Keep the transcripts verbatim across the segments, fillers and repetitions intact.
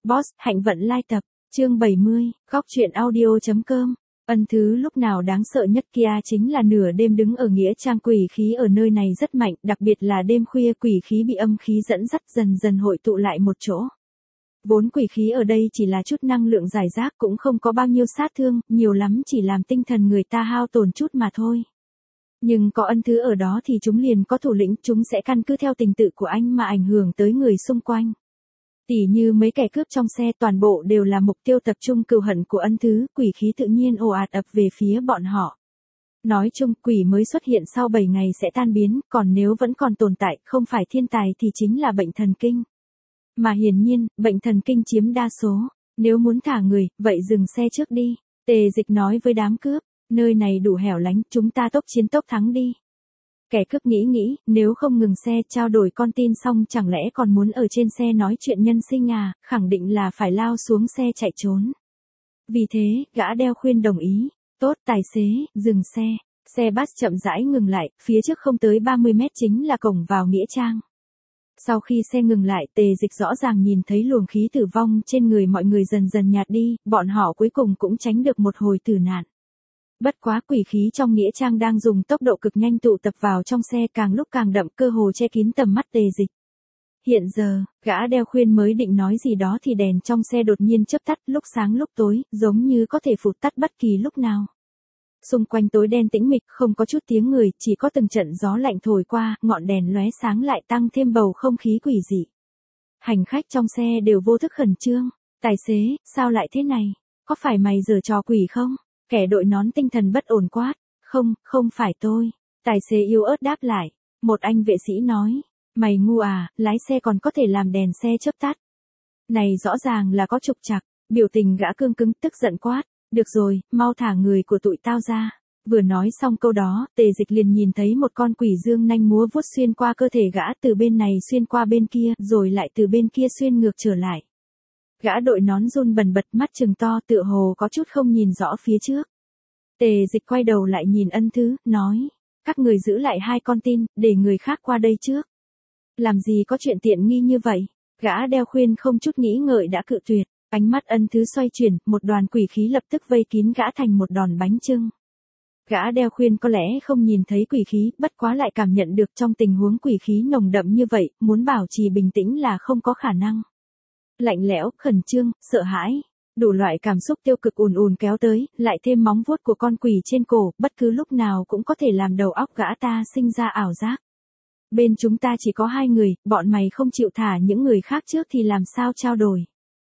Boss, Hạnh Vận Lai tập, chương bảy mươi, góc truyện audio.com. Ân thứ lúc nào đáng sợ nhất kia chính là nửa đêm đứng ở nghĩa trang. Quỷ khí ở nơi này rất mạnh, đặc biệt là đêm khuya quỷ khí bị âm khí dẫn dắt dần dần hội tụ lại một chỗ. Vốn quỷ khí ở đây chỉ là chút năng lượng giải rác, cũng không có bao nhiêu sát thương, nhiều lắm chỉ làm tinh thần người ta hao tổn chút mà thôi. Nhưng có ân thứ ở đó thì chúng liền có thủ lĩnh, chúng sẽ căn cứ theo tình tự của anh mà ảnh hưởng tới người xung quanh. Tỉ như mấy kẻ cướp trong xe, toàn bộ đều là mục tiêu tập trung cừu hận của ân thứ, quỷ khí tự nhiên ồ ạt ập về phía bọn họ. Nói chung, quỷ mới xuất hiện sau bảy ngày sẽ tan biến, còn nếu vẫn còn tồn tại, không phải thiên tài thì chính là bệnh thần kinh. Mà hiển nhiên, bệnh thần kinh chiếm đa số. Nếu muốn thả người, vậy dừng xe trước đi. Tề Dịch nói với đám cướp, nơi này đủ hẻo lánh, chúng ta tốc chiến tốc thắng đi. Kẻ cướp nghĩ nghĩ, nếu không ngừng xe trao đổi con tin xong chẳng lẽ còn muốn ở trên xe nói chuyện nhân sinh à, khẳng định là phải lao xuống xe chạy trốn. Vì thế, gã đeo khuyên đồng ý. Tốt, tài xế, dừng xe. Xe bus chậm rãi ngừng lại, phía trước không tới ba mươi mét chính là cổng vào nghĩa trang. Sau khi xe ngừng lại, Tề Dịch rõ ràng nhìn thấy luồng khí tử vong trên người mọi người dần dần nhạt đi, bọn họ cuối cùng cũng tránh được một hồi tử nạn. Bất quá quỷ khí trong nghĩa trang đang dùng tốc độ cực nhanh tụ tập vào trong xe, càng lúc càng đậm, cơ hồ che kín tầm mắt Tề Dịch. Hiện giờ, gã đeo khuyên mới định nói gì đó thì đèn trong xe đột nhiên chớp tắt, lúc sáng lúc tối, giống như có thể phụt tắt bất kỳ lúc nào. Xung quanh tối đen tĩnh mịch, không có chút tiếng người, chỉ có từng trận gió lạnh thổi qua, ngọn đèn lóe sáng lại tăng thêm bầu không khí quỷ dị. Hành khách trong xe đều vô thức khẩn trương. Tài xế, sao lại thế này? Có phải mày giở trò quỷ không? Kẻ đội nón tinh thần bất ổn quát. Không, không phải tôi. Tài xế yếu ớt đáp lại. Một anh vệ sĩ nói. Mày ngu à, lái xe còn có thể làm đèn xe chớp tắt. Này rõ ràng là có trục trặc. Biểu tình gã cương cứng, tức giận quát. Được rồi, mau thả người của tụi tao ra. Vừa nói xong câu đó, Tề Dịch liền nhìn thấy một con quỷ dương nanh múa vuốt xuyên qua cơ thể gã, từ bên này xuyên qua bên kia, rồi lại từ bên kia xuyên ngược trở lại. Gã đội nón run bần bật, mắt trừng to, tựa hồ có chút không nhìn rõ phía trước. Tề Dịch quay đầu lại nhìn ân thứ, nói. Các người giữ lại hai con tin, để người khác qua đây trước. Làm gì có chuyện tiện nghi như vậy? Gã đeo khuyên không chút nghĩ ngợi đã cự tuyệt. Ánh mắt ân thứ xoay chuyển, một đoàn quỷ khí lập tức vây kín gã thành một đòn bánh chưng. Gã đeo khuyên có lẽ không nhìn thấy quỷ khí, bất quá lại cảm nhận được trong tình huống quỷ khí nồng đậm như vậy, muốn bảo trì bình tĩnh là không có khả năng. Lạnh lẽo, khẩn trương, sợ hãi, đủ loại cảm xúc tiêu cực ùn ùn kéo tới, lại thêm móng vuốt của con quỷ trên cổ, bất cứ lúc nào cũng có thể làm đầu óc gã ta sinh ra ảo giác. Bên chúng ta chỉ có hai người, bọn mày không chịu thả những người khác trước thì làm sao trao đổi.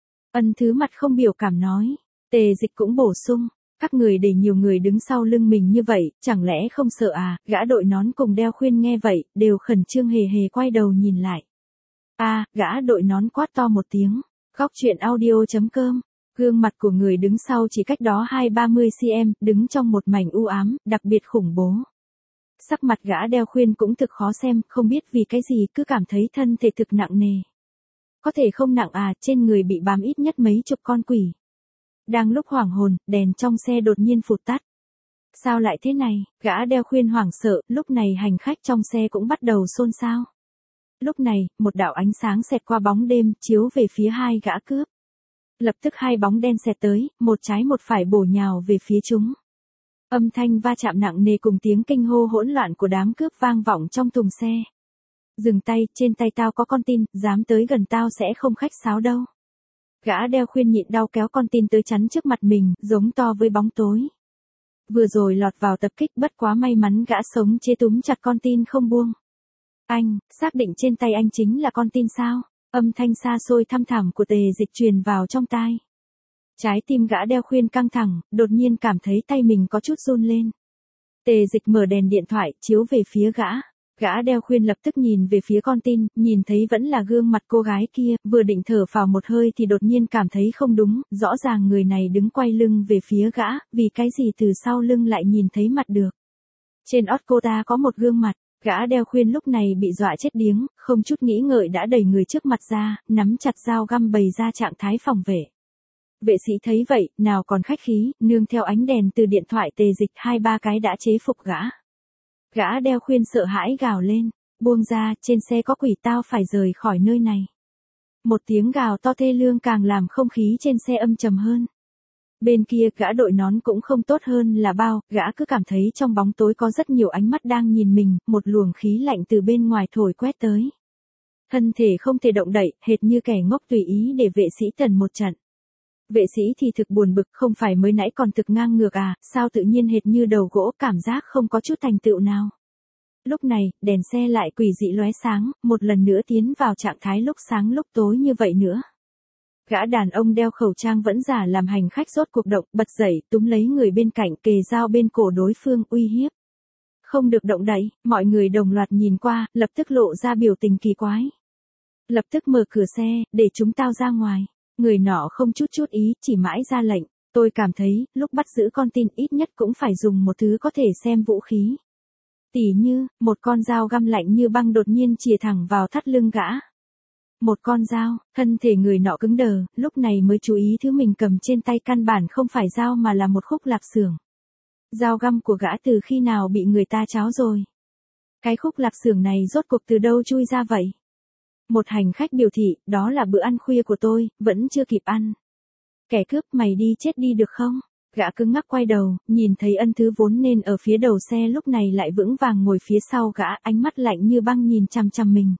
Ân thứ mặt không biểu cảm nói. Tề Dịch cũng bổ sung. Các người để nhiều người đứng sau lưng mình như vậy, chẳng lẽ không sợ à? Gã đội nón cùng đeo khuyên nghe vậy, đều khẩn trương hề hề quay đầu nhìn lại. A, à, gã đội nón quát to một tiếng. Góc truyện audio.com. Gương mặt của người đứng sau chỉ cách đó hai ba mươi xăng-ti-mét, đứng trong một mảnh u ám, đặc biệt khủng bố. Sắc mặt gã đeo khuyên cũng thực khó xem, không biết vì cái gì cứ cảm thấy thân thể thực nặng nề. Có thể không nặng à, trên người bị bám ít nhất mấy chục con quỷ. Đang lúc hoảng hồn, đèn trong xe đột nhiên phụt tắt. Sao lại thế này? Gã đeo khuyên hoảng sợ, lúc này hành khách trong xe cũng bắt đầu xôn xao. Lúc này, một đạo ánh sáng xẹt qua bóng đêm, chiếu về phía hai gã cướp. Lập tức hai bóng đen xẹt tới, một trái một phải bổ nhào về phía chúng. Âm thanh va chạm nặng nề cùng tiếng kinh hô hỗn loạn của đám cướp vang vọng trong thùng xe. Dừng tay, trên tay tao có con tin, dám tới gần tao sẽ không khách sáo đâu. Gã đeo khuyên nhịn đau kéo con tin tới chắn trước mặt mình, giống to với bóng tối. Vừa rồi lọt vào tập kích, bất quá may mắn gã sống chế túm chặt con tin không buông. Anh, xác định trên tay anh chính là con tin sao? Âm thanh xa xôi thăm thẳm của Tề Dịch truyền vào trong tai. Trái tim gã đeo khuyên căng thẳng, đột nhiên cảm thấy tay mình có chút run lên. Tề Dịch mở đèn điện thoại, chiếu về phía gã. Gã đeo khuyên lập tức nhìn về phía con tin, nhìn thấy vẫn là gương mặt cô gái kia, vừa định thở phào một hơi thì đột nhiên cảm thấy không đúng, rõ ràng người này đứng quay lưng về phía gã, vì cái gì từ sau lưng lại nhìn thấy mặt được. Trên ót cô ta có một gương mặt, gã đeo khuyên lúc này bị dọa chết điếng, không chút nghĩ ngợi đã đẩy người trước mặt ra, nắm chặt dao găm bày ra trạng thái phòng vệ. Vệ sĩ thấy vậy, nào còn khách khí, nương theo ánh đèn từ điện thoại Tề Dịch hai ba cái đã chế phục gã. Gã đeo khuyên sợ hãi gào lên, buông ra, trên xe có quỷ, tao phải rời khỏi nơi này. Một tiếng gào to thê lương càng làm không khí trên xe âm trầm hơn. Bên kia gã đội nón cũng không tốt hơn là bao, gã cứ cảm thấy trong bóng tối có rất nhiều ánh mắt đang nhìn mình, một luồng khí lạnh từ bên ngoài thổi quét tới. Thân thể không thể động đậy, hệt như kẻ ngốc tùy ý để vệ sĩ tần một trận. Vệ sĩ thì thực buồn bực, không phải mới nãy còn thực ngang ngược à, sao tự nhiên hệt như đầu gỗ, cảm giác không có chút thành tựu nào. Lúc này, đèn xe lại quỷ dị lóe sáng, một lần nữa tiến vào trạng thái lúc sáng lúc tối như vậy nữa. Gã đàn ông đeo khẩu trang vẫn giả làm hành khách rốt cuộc động, bật dậy, túm lấy người bên cạnh, kề dao bên cổ đối phương, uy hiếp. Không được động đậy, mọi người đồng loạt nhìn qua, lập tức lộ ra biểu tình kỳ quái. Lập tức mở cửa xe, để chúng tao ra ngoài. Người nọ không chút chút ý, chỉ mãi ra lệnh. Tôi cảm thấy, lúc bắt giữ con tin ít nhất cũng phải dùng một thứ có thể xem vũ khí. Tỉ như, một con dao găm lạnh như băng đột nhiên chìa thẳng vào thắt lưng gã. Một con dao, thân thể người nọ cứng đờ, lúc này mới chú ý thứ mình cầm trên tay căn bản không phải dao mà là một khúc lạp xưởng. Dao găm của gã từ khi nào bị người ta tráo rồi? Cái khúc lạp xưởng này rốt cuộc từ đâu chui ra vậy? Một hành khách biểu thị, đó là bữa ăn khuya của tôi, vẫn chưa kịp ăn. Kẻ cướp, mày đi chết đi được không? Gã cứng ngắc quay đầu, nhìn thấy Ân Thứ vốn nên ở phía đầu xe lúc này lại vững vàng ngồi phía sau gã, ánh mắt lạnh như băng nhìn chằm chằm mình.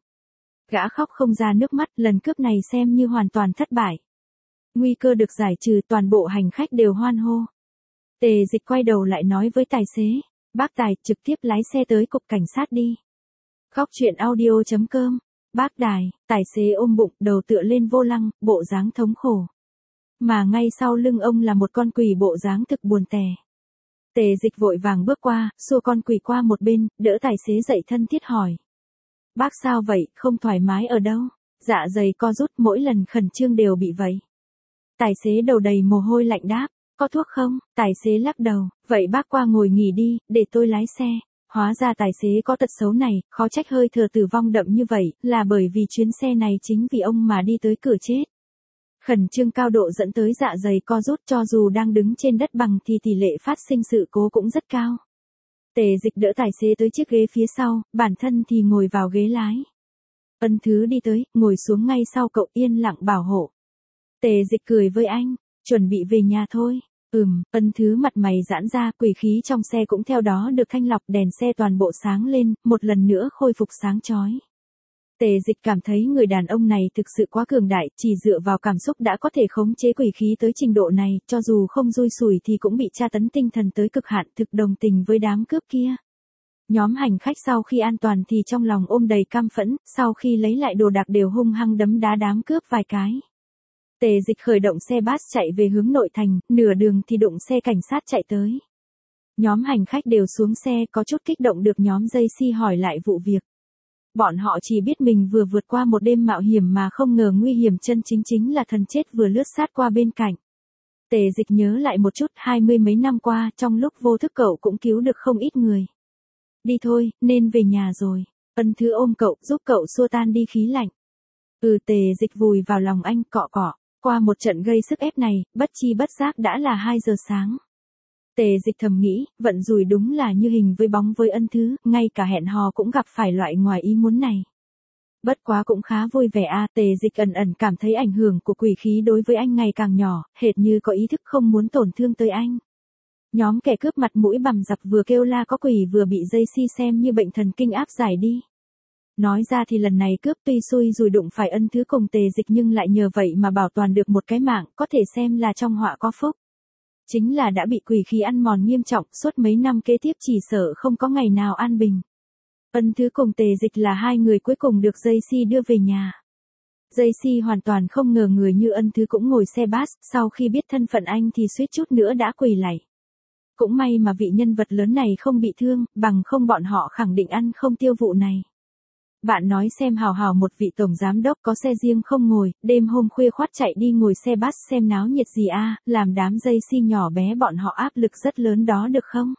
Gã khóc không ra nước mắt, lần cướp này xem như hoàn toàn thất bại. Nguy cơ được giải trừ, toàn bộ hành khách đều hoan hô. Tề Dịch quay đầu lại nói với tài xế, bác Tài trực tiếp lái xe tới cục cảnh sát đi. Góc truyện audio chấm com. Bác Đài, tài xế ôm bụng, đầu tựa lên vô lăng, bộ dáng thống khổ. Mà ngay sau lưng ông là một con quỷ bộ dáng thực buồn tẻ. Tề Dịch vội vàng bước qua, xua con quỷ qua một bên, đỡ tài xế dậy thân thiết hỏi. Bác sao vậy, không thoải mái ở đâu? Dạ dày co rút, mỗi lần khẩn trương đều bị vậy. Tài xế đầu đầy mồ hôi lạnh đáp, có thuốc không? Tài xế lắc đầu, vậy bác qua ngồi nghỉ đi, để tôi lái xe. Hóa ra tài xế có tật xấu này, khó trách hơi thừa tử vong đậm như vậy, là bởi vì chuyến xe này chính vì ông mà đi tới cửa chết. Khẩn trương cao độ dẫn tới dạ dày co rút, cho dù đang đứng trên đất bằng thì tỷ lệ phát sinh sự cố cũng rất cao. Tề Dịch đỡ tài xế tới chiếc ghế phía sau, bản thân thì ngồi vào ghế lái. Ân Thứ đi tới, ngồi xuống ngay sau cậu, yên lặng bảo hộ. Tề Dịch cười với anh, chuẩn bị về nhà thôi. Ừm, Ân Thứ mặt mày giãn ra, quỷ khí trong xe cũng theo đó được thanh lọc, đèn xe toàn bộ sáng lên, một lần nữa khôi phục sáng chói. Tề Dịch cảm thấy người đàn ông này thực sự quá cường đại, chỉ dựa vào cảm xúc đã có thể khống chế quỷ khí tới trình độ này, cho dù không rui sủi thì cũng bị tra tấn tinh thần tới cực hạn, thực đồng tình với đám cướp kia. Nhóm hành khách sau khi an toàn thì trong lòng ôm đầy căm phẫn, sau khi lấy lại đồ đạc đều hung hăng đấm đá đám cướp vài cái. Tề Dịch khởi động xe bus chạy về hướng nội thành, nửa đường thì đụng xe cảnh sát chạy tới. Nhóm hành khách đều xuống xe, có chút kích động được nhóm dây si hỏi lại vụ việc. Bọn họ chỉ biết mình vừa vượt qua một đêm mạo hiểm mà không ngờ nguy hiểm chân chính chính là thần chết vừa lướt sát qua bên cạnh. Tề Dịch nhớ lại một chút, hai mươi mấy năm qua, trong lúc vô thức cậu cũng cứu được không ít người. Đi thôi, nên về nhà rồi. Ân Thứ ôm cậu, giúp cậu xua tan đi khí lạnh. Ừ, Tề Dịch vùi vào lòng anh, cọ cọ. Qua một trận gây sức ép này, bất chi bất giác đã là hai giờ sáng. Tề Dịch thầm nghĩ, vận rủi đúng là như hình với bóng với Ân Thứ, ngay cả hẹn hò cũng gặp phải loại ngoài ý muốn này. Bất quá cũng khá vui vẻ a, Tề Dịch ẩn ẩn cảm thấy ảnh hưởng của quỷ khí đối với anh ngày càng nhỏ, hệt như có ý thức không muốn tổn thương tới anh. Nhóm kẻ cướp mặt mũi bầm dập vừa kêu la có quỷ vừa bị dây si xem như bệnh thần kinh áp giải đi. Nói ra thì lần này cướp tuy xui rủi đụng phải Ân Thứ cùng Tề Dịch nhưng lại nhờ vậy mà bảo toàn được một cái mạng, có thể xem là trong họa có phúc. Chính là đã bị quỷ khí ăn mòn nghiêm trọng, suốt mấy năm kế tiếp chỉ sợ không có ngày nào an bình. Ân Thứ cùng Tề Dịch là hai người cuối cùng được dây si đưa về nhà. Dây si hoàn toàn không ngờ người như Ân Thứ cũng ngồi xe bus, sau khi biết thân phận anh thì suýt chút nữa đã quỳ lạy. Cũng may mà vị nhân vật lớn này không bị thương, bằng không bọn họ khẳng định ăn không tiêu vụ này. Bạn nói xem, hào hào một vị tổng giám đốc có xe riêng không ngồi, đêm hôm khuya khoắt chạy đi ngồi xe bus xem náo nhiệt gì a, làm đám dây si nhỏ bé bọn họ áp lực rất lớn đó được không?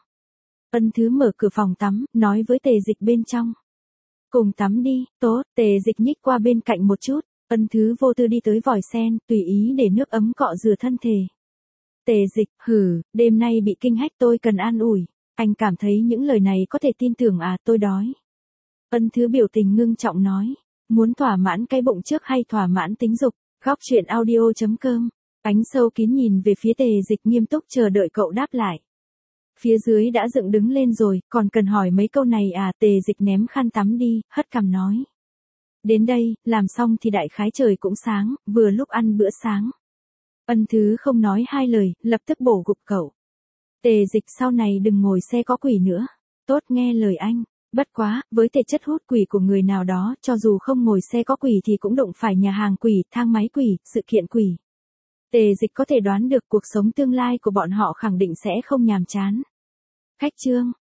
Ân Thứ mở cửa phòng tắm, nói với Tề Dịch bên trong. Cùng tắm đi, tốt, Tề Dịch nhích qua bên cạnh một chút, Ân Thứ vô tư đi tới vòi sen, tùy ý để nước ấm cọ rửa thân thể. Tề Dịch, hử, đêm nay bị kinh hách tôi cần an ủi, anh cảm thấy những lời này có thể tin tưởng à, tôi đói. Ân Thứ biểu tình ngưng trọng nói, Muốn thỏa mãn cái bụng trước hay thỏa mãn tính dục? Góc chuyện audio chấm com. Ánh sâu kín nhìn về phía Tề Dịch nghiêm túc chờ đợi cậu đáp lại. Phía dưới đã dựng đứng lên rồi, còn cần hỏi mấy câu này à? Tề Dịch ném khăn tắm đi, hất cằm nói. Đến đây, làm xong thì đại khái trời cũng sáng, vừa lúc ăn bữa sáng. Ân Thứ không nói hai lời, lập tức bổ gục cậu. Tề Dịch sau này đừng ngồi xe có quỷ nữa. Tốt, nghe lời anh. Bất quá, với thể chất hút quỷ của người nào đó, cho dù không ngồi xe có quỷ thì cũng đụng phải nhà hàng quỷ, thang máy quỷ, sự kiện quỷ. Tề Dịch có thể đoán được cuộc sống tương lai của bọn họ khẳng định sẽ không nhàm chán. Khách trương,